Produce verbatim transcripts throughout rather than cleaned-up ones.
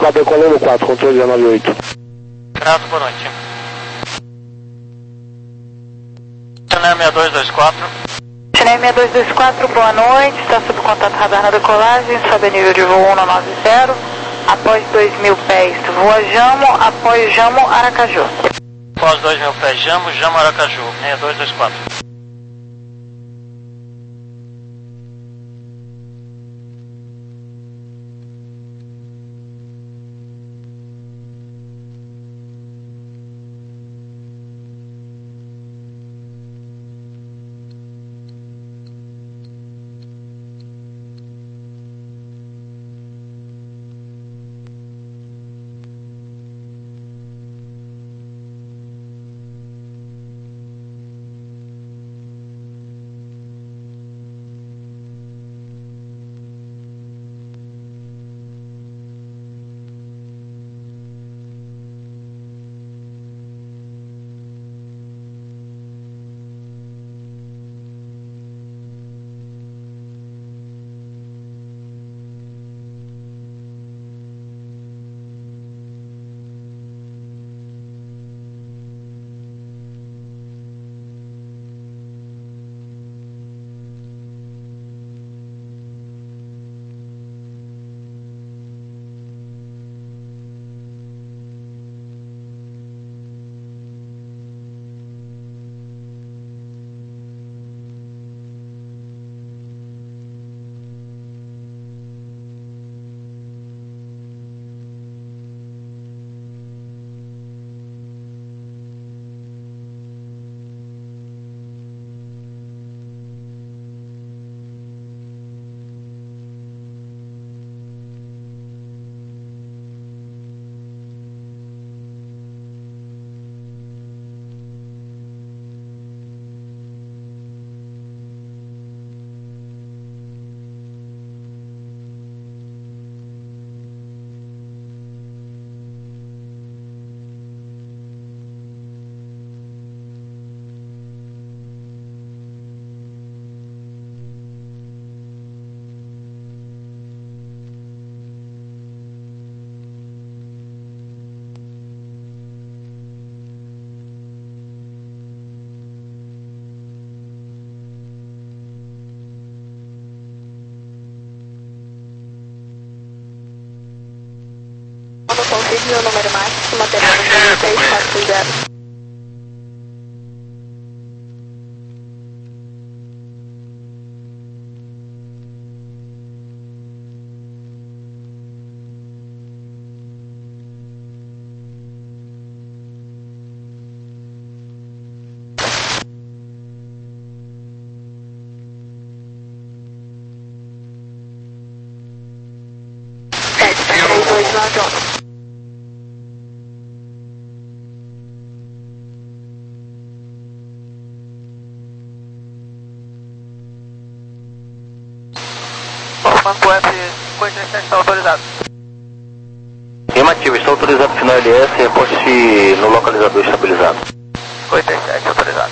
quatro, decolando quatro, controle dezenove oito. Graças, boa noite. Chennai seis dois dois quatro. Chennai seis dois dois quatro, boa noite. Está sob contato radar na decolagem, sobe nível de voo um nove zero. Após dois mil pés, voa Jamo, após Jamo, Aracaju. Após dois mil pés, Jamo, Jamo, Aracaju, seis dois dois quatro. Confirme o número máximo, manteremos seis quatro zero. sete três dois nove um. Manco F cinquenta e sete está autorizado. Afirmativo, está autorizado final L S, reporte no localizador estabilizado. cinquenta e sete autorizado.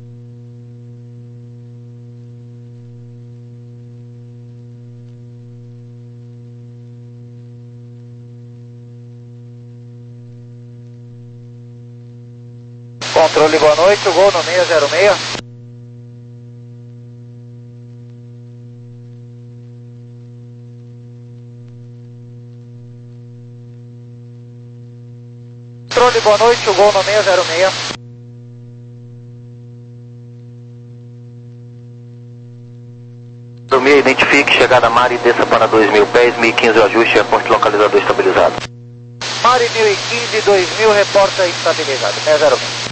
Controle, boa noite, o gol no seis zero seis. Controle, boa noite, o gol no seis zero seis. Dormir, identifique, chegada Mari, desça para dois mil pés, mil e quinze o ajuste, reporte localizador estabilizado. Mari mil e quinze, dois mil, reporta estabilizado, seis zero seis.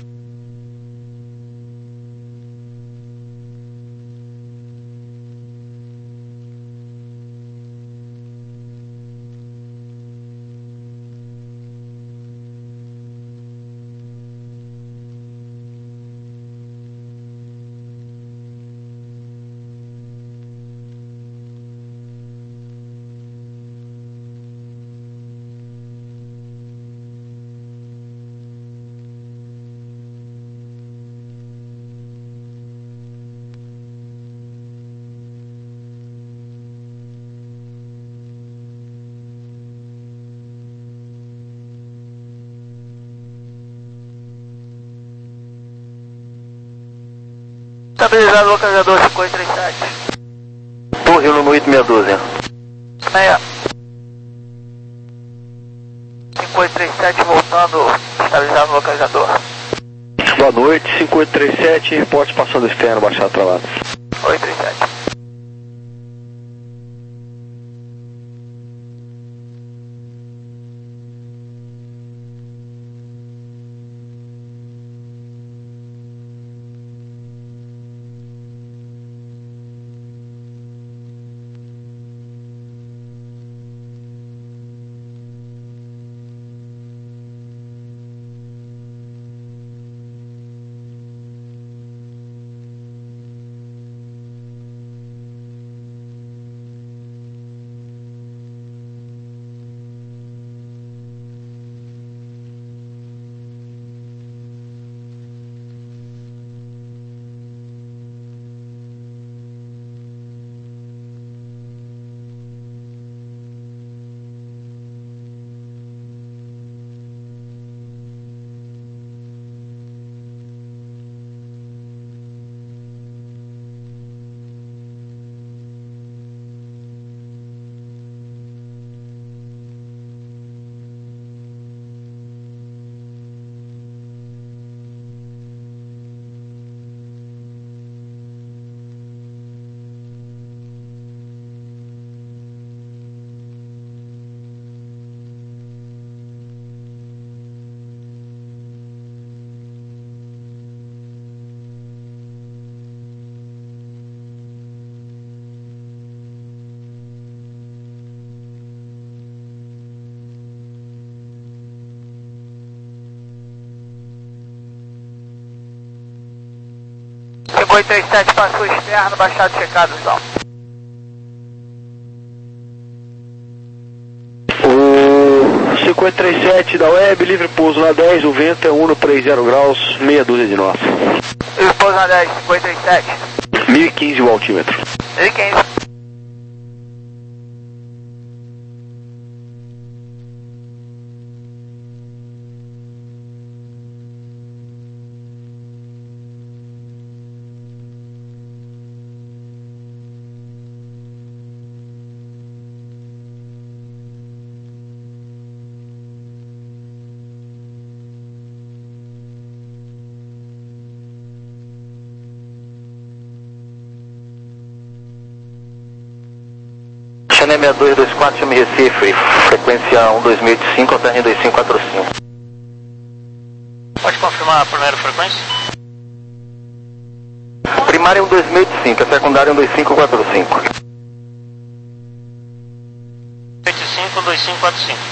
Estabilizado localizador cinco oito três sete. Torre no oito meia dúzia. Meia. cinco oito três sete voltando, estabilizado no localizador. Boa noite, cinco oito três sete, reporte passando externo, baixado travado. oito três sete. cinco oito três sete passou externo, baixado checado, então. O cinco oito três sete da web, livre pouso na dez, o vento é um no três zero graus, meia dúzia de nós. Livre pouso na dez, cinco oito três sete. mil e quinze o altímetro. mil e quinze. Channel seis dois dois quatro, chame Recife, frequência um dois mil e oitenta e cinco, alterna dois cinco quatro cinco. Pode confirmar a primeira frequência? Primária um dois mil e oitenta e cinco, a secundária um dois cinco quatro cinco. oitenta e cinco, dois cinco quatro cinco.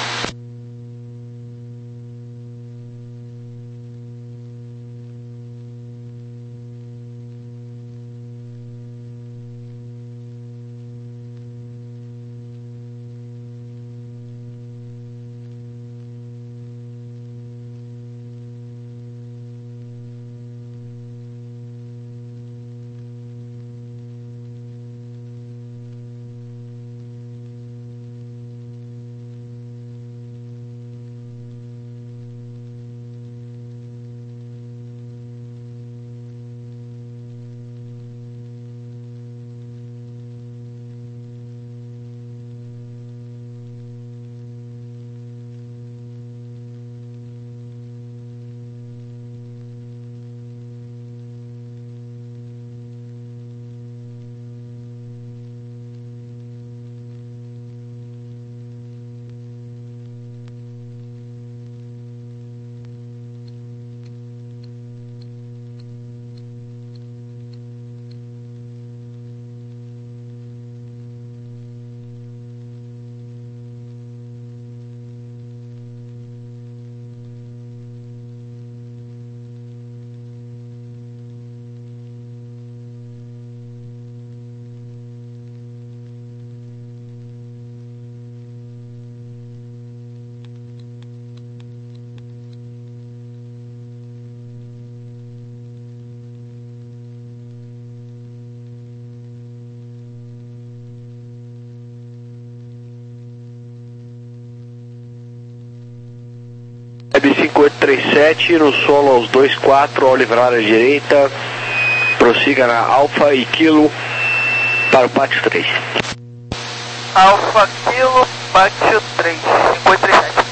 Web cinco oito três sete, no solo aos dois quatro, ao livrar à direita, prossiga na Alfa e Kilo para o pátio três. Alfa Kilo, pátio três, cinco oito três sete.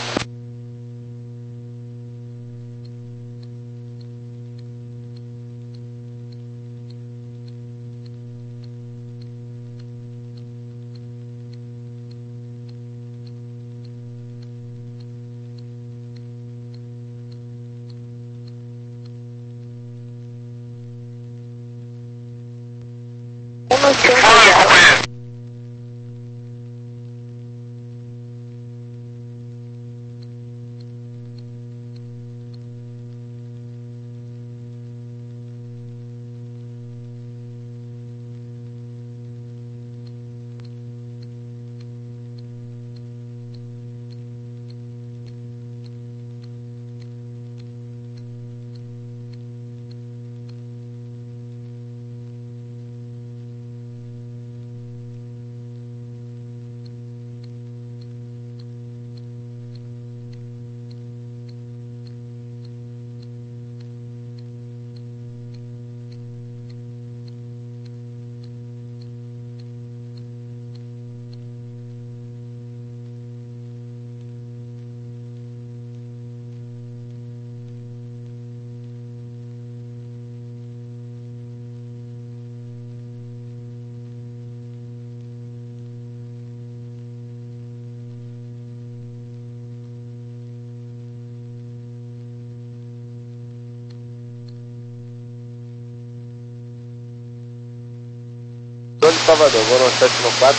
Tô de Salvador, vou no sete no quatro.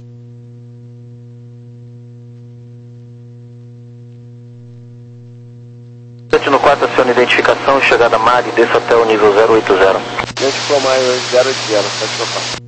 sete no quatro, aciona identificação, chegada Mari, desça até o nível zero oito zero. Gente Comai zero oito zero, sete no quatro.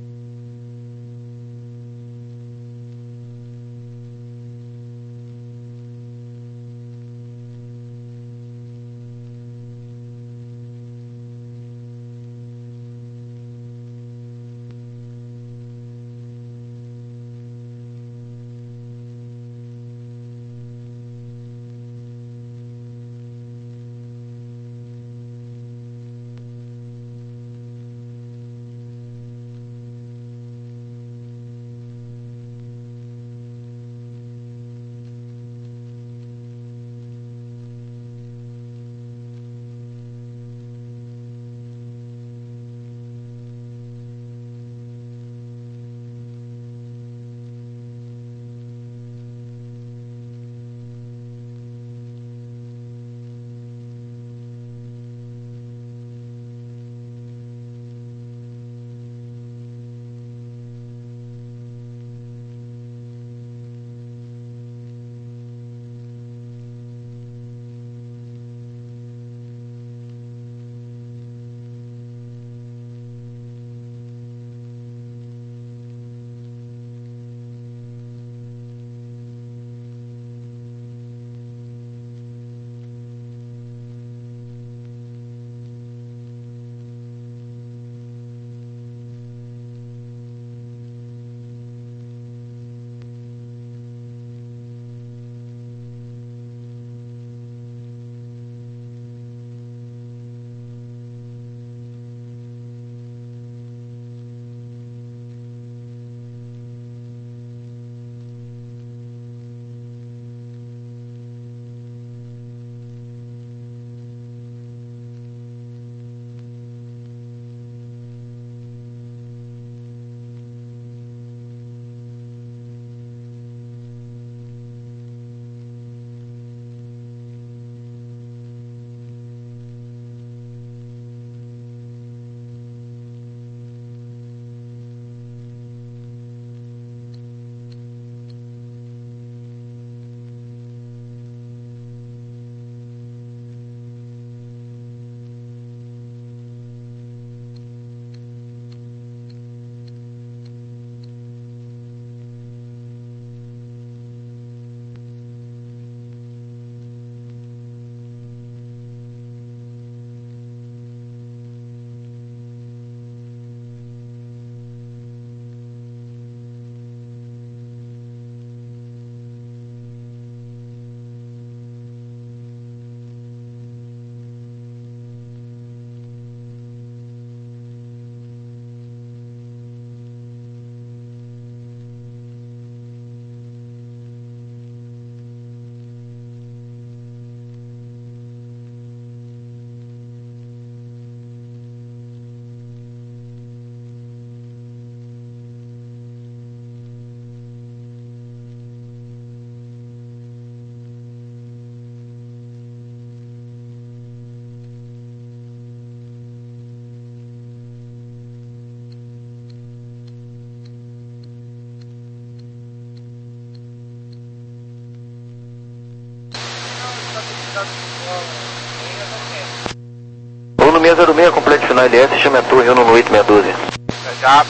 L S, chame a torre um no oito meia dúzia. Já.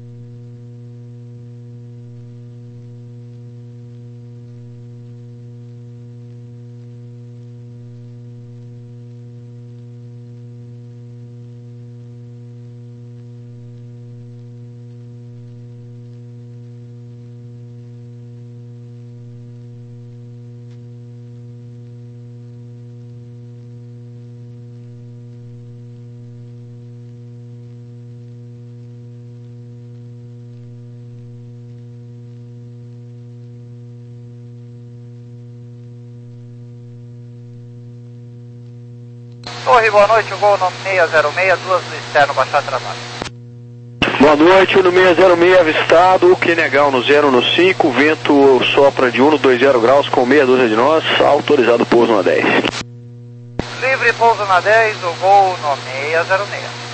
Torre, boa noite, o voo no seis zero seis, duas do externo, baixar travado. Boa noite, no seis zero seis avistado, Quenegal no zero no cinco, vento sopra de um no dois zero graus com meia dúzia de nós, autorizado pouso na dez. Livre pouso na dez, o voo no seis zero seis.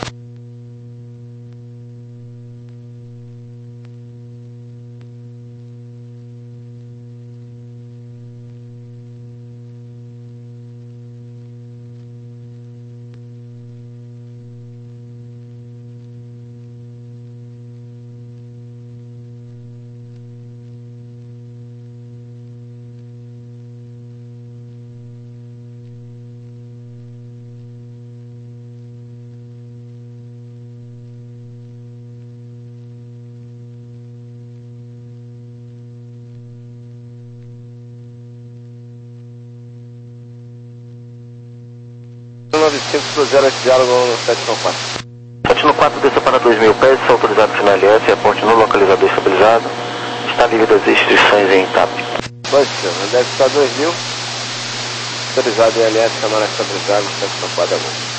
nove cinco do zero oito diálogo sete no quatro. sete no quatro, desça para dois mil pés, está autorizado final L S, aponte no localizador estabilizado, está livre das restrições em TAP. Pois, senhor, deve estar dois mil, autorizado em L S, câmara estabilizada, sete no quatro agora.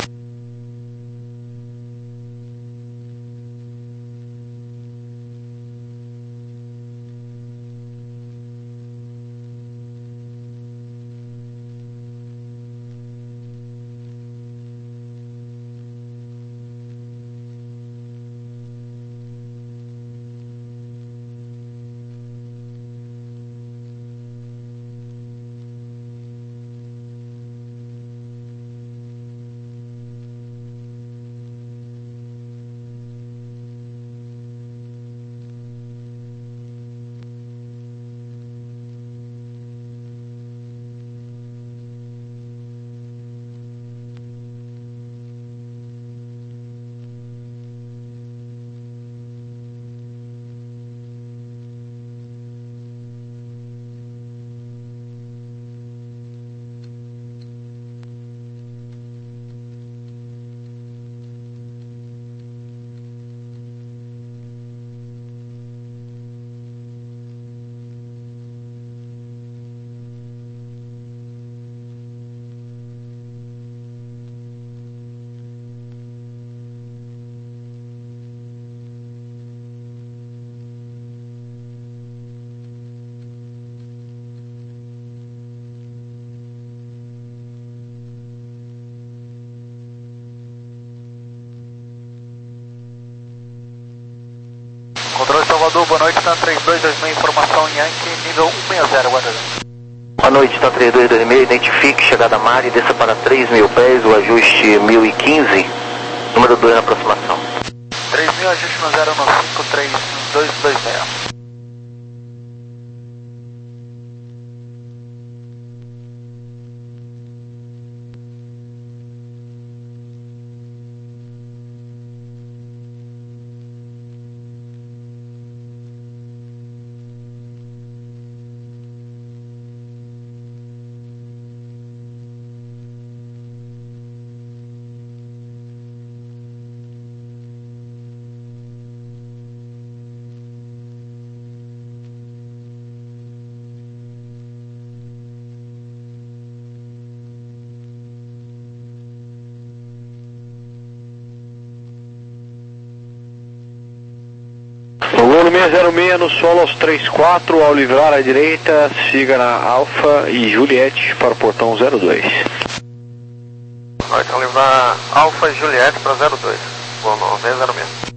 Controle Salvador, boa noite, está três dois dois seis, informação Yankee, nível um seis zero, guarda. Boa noite, está três dois dois seis, identifique chegada a mar e desça para três mil pés, o ajuste mil e quinze, número dois na aproximação. três mil, ajuste no zero no cinco três dois dois seis. O voo no seis zero seis no solo aos três quatro, ao livrar à direita, siga na Alfa e Juliette para o portão zero dois. Vai então levar Alfa e Juliette para zero dois, voo no seis zero seis.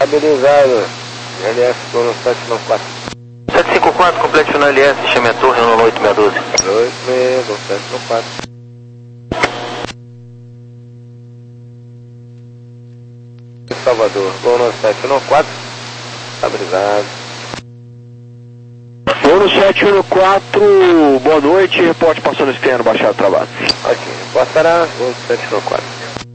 Estabilizado, L S no sete nove quatro. sete cinco quatro, complete final L S, chame a torre no oito seis um dois. oito seis um sete nove quatro. Salvador, Gol no sete nove quatro, estabilizado. Gol no sete um quatro, boa noite, reporte passando externo, baixado trabalho. Ok, reportará, Gol no sete nove quatro.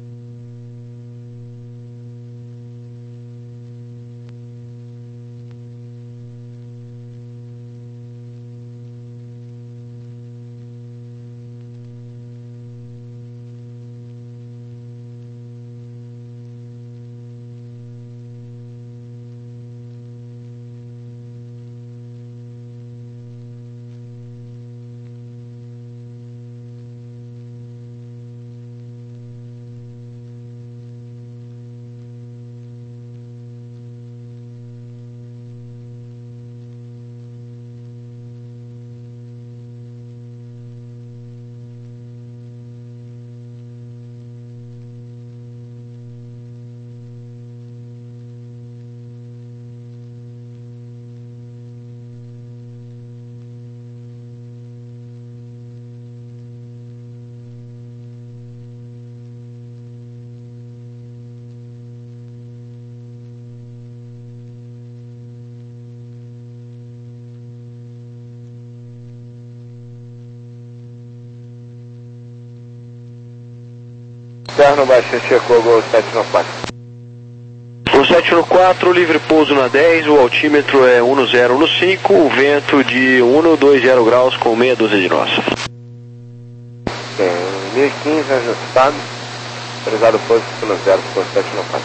Externo baixo, checou, Gol sete nove quatro. Gol sete um quatro, livre pouso na dez, o altímetro é um zero um cinco, o vento de um dois zero graus com meia dúzia de nós. Tem mil e quinze ajustado, autorizado pouso no zero, Gol sete nove quatro.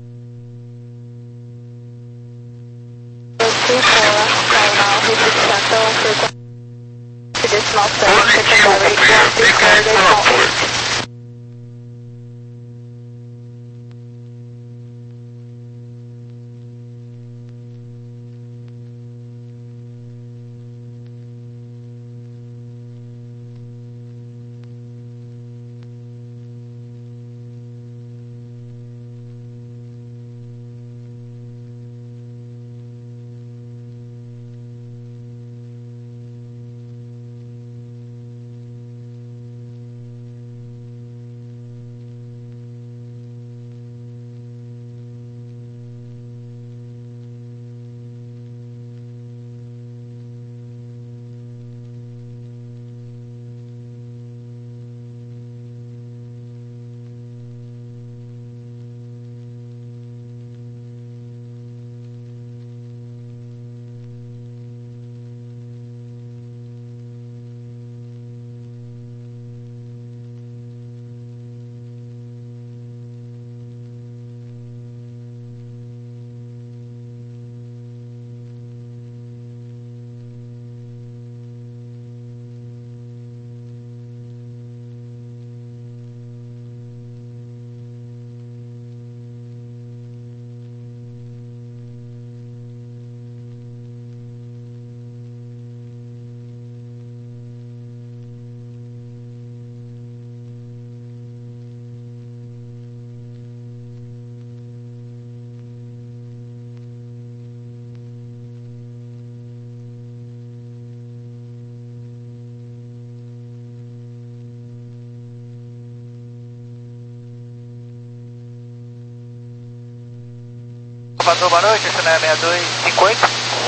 Salvador, boa noite, esse é sessenta e dois cinquenta.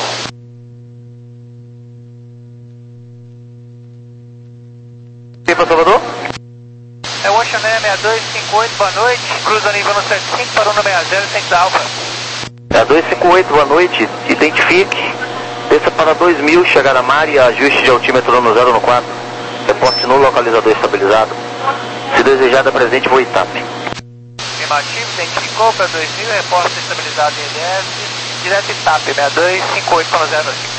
E para Salvador? É o Ocean Air sessenta e dois cinquenta e oito, boa noite, cruza nível no setenta e cinco, parou no sessenta, sente Alfa. sessenta e dois cinquenta e oito, boa noite, identifique, desça para dois mil, chegar a mar e ajuste de altímetro no zero um quatro, reporte no localizador estabilizado, se desejado apresente voo I T A P. Afirmativo, identificou para dois mil, reporte estabilizado em L S, direto I T A P, sessenta e dois cinquenta e oito para zero dois.